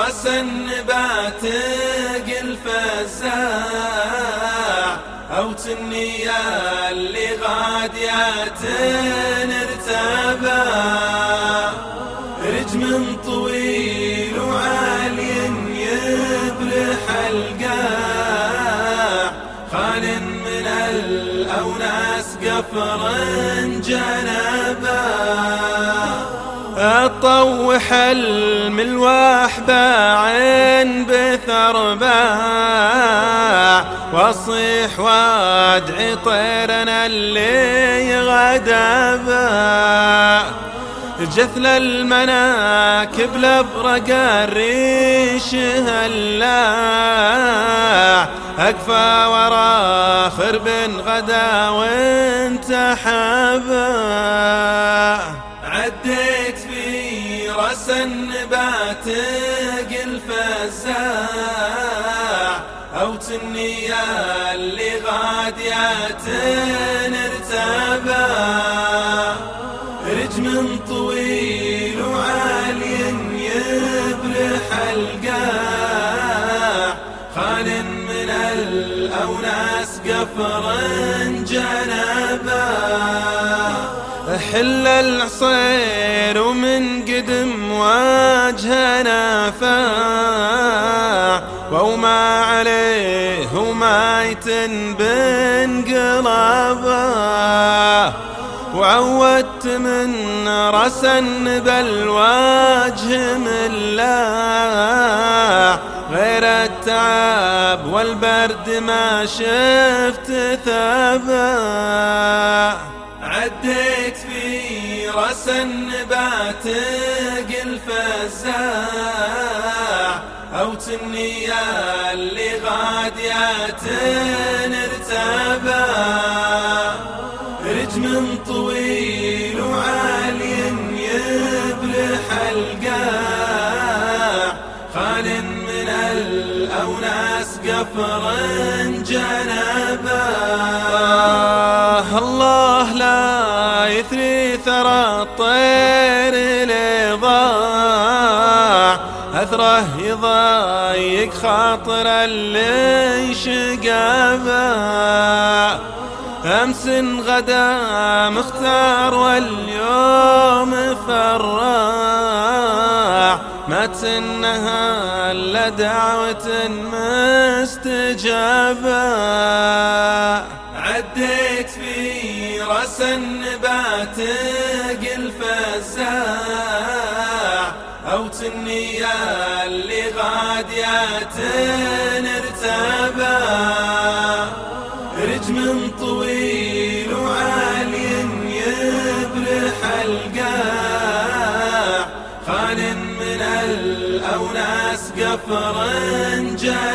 رأس النبات قل فزاع أو تنية اللي غاديات ارتبى رجم طويل وعالي يبرح القاع خال من الأوناس قفر جنبا اطوح الملواح باعن بثرباع واصيح وادعي طيرنا اللي غدبا جثل المناكب لبرق الريش هلاع أقفى ورا خرب غدا وانت حبا عديت في رأس النبات قل فزاع أو تنية اللي غاديات ارتبا رجم طويل وعالي يبرح القاع خال من الأوناس قفر جنبا حل العصير ومن قدم واجهنا فاع وما عليه ومايت بانقلبا وعودت من رأس بالوجه ملاع غير التعب والبرد ما شفت ثبا عديت في رأس النبات قل فزاع أو تنية اللي غاديات ارتبا رجم طويل وعالي يبرح القاع خال من الأوناس قفر جنبا الله لا يثري ثرى الطير لضاع أثره يضايق خاطر اللي شقبا أمس غدا مختار واليوم فراع ما تنها إلا دعوة مستجابة عديت في رأس النبات قل فزاع أو تنية اللي غاديات ارتبا رجم طويل وعالي يبرح القاع خال من الأوناس قفر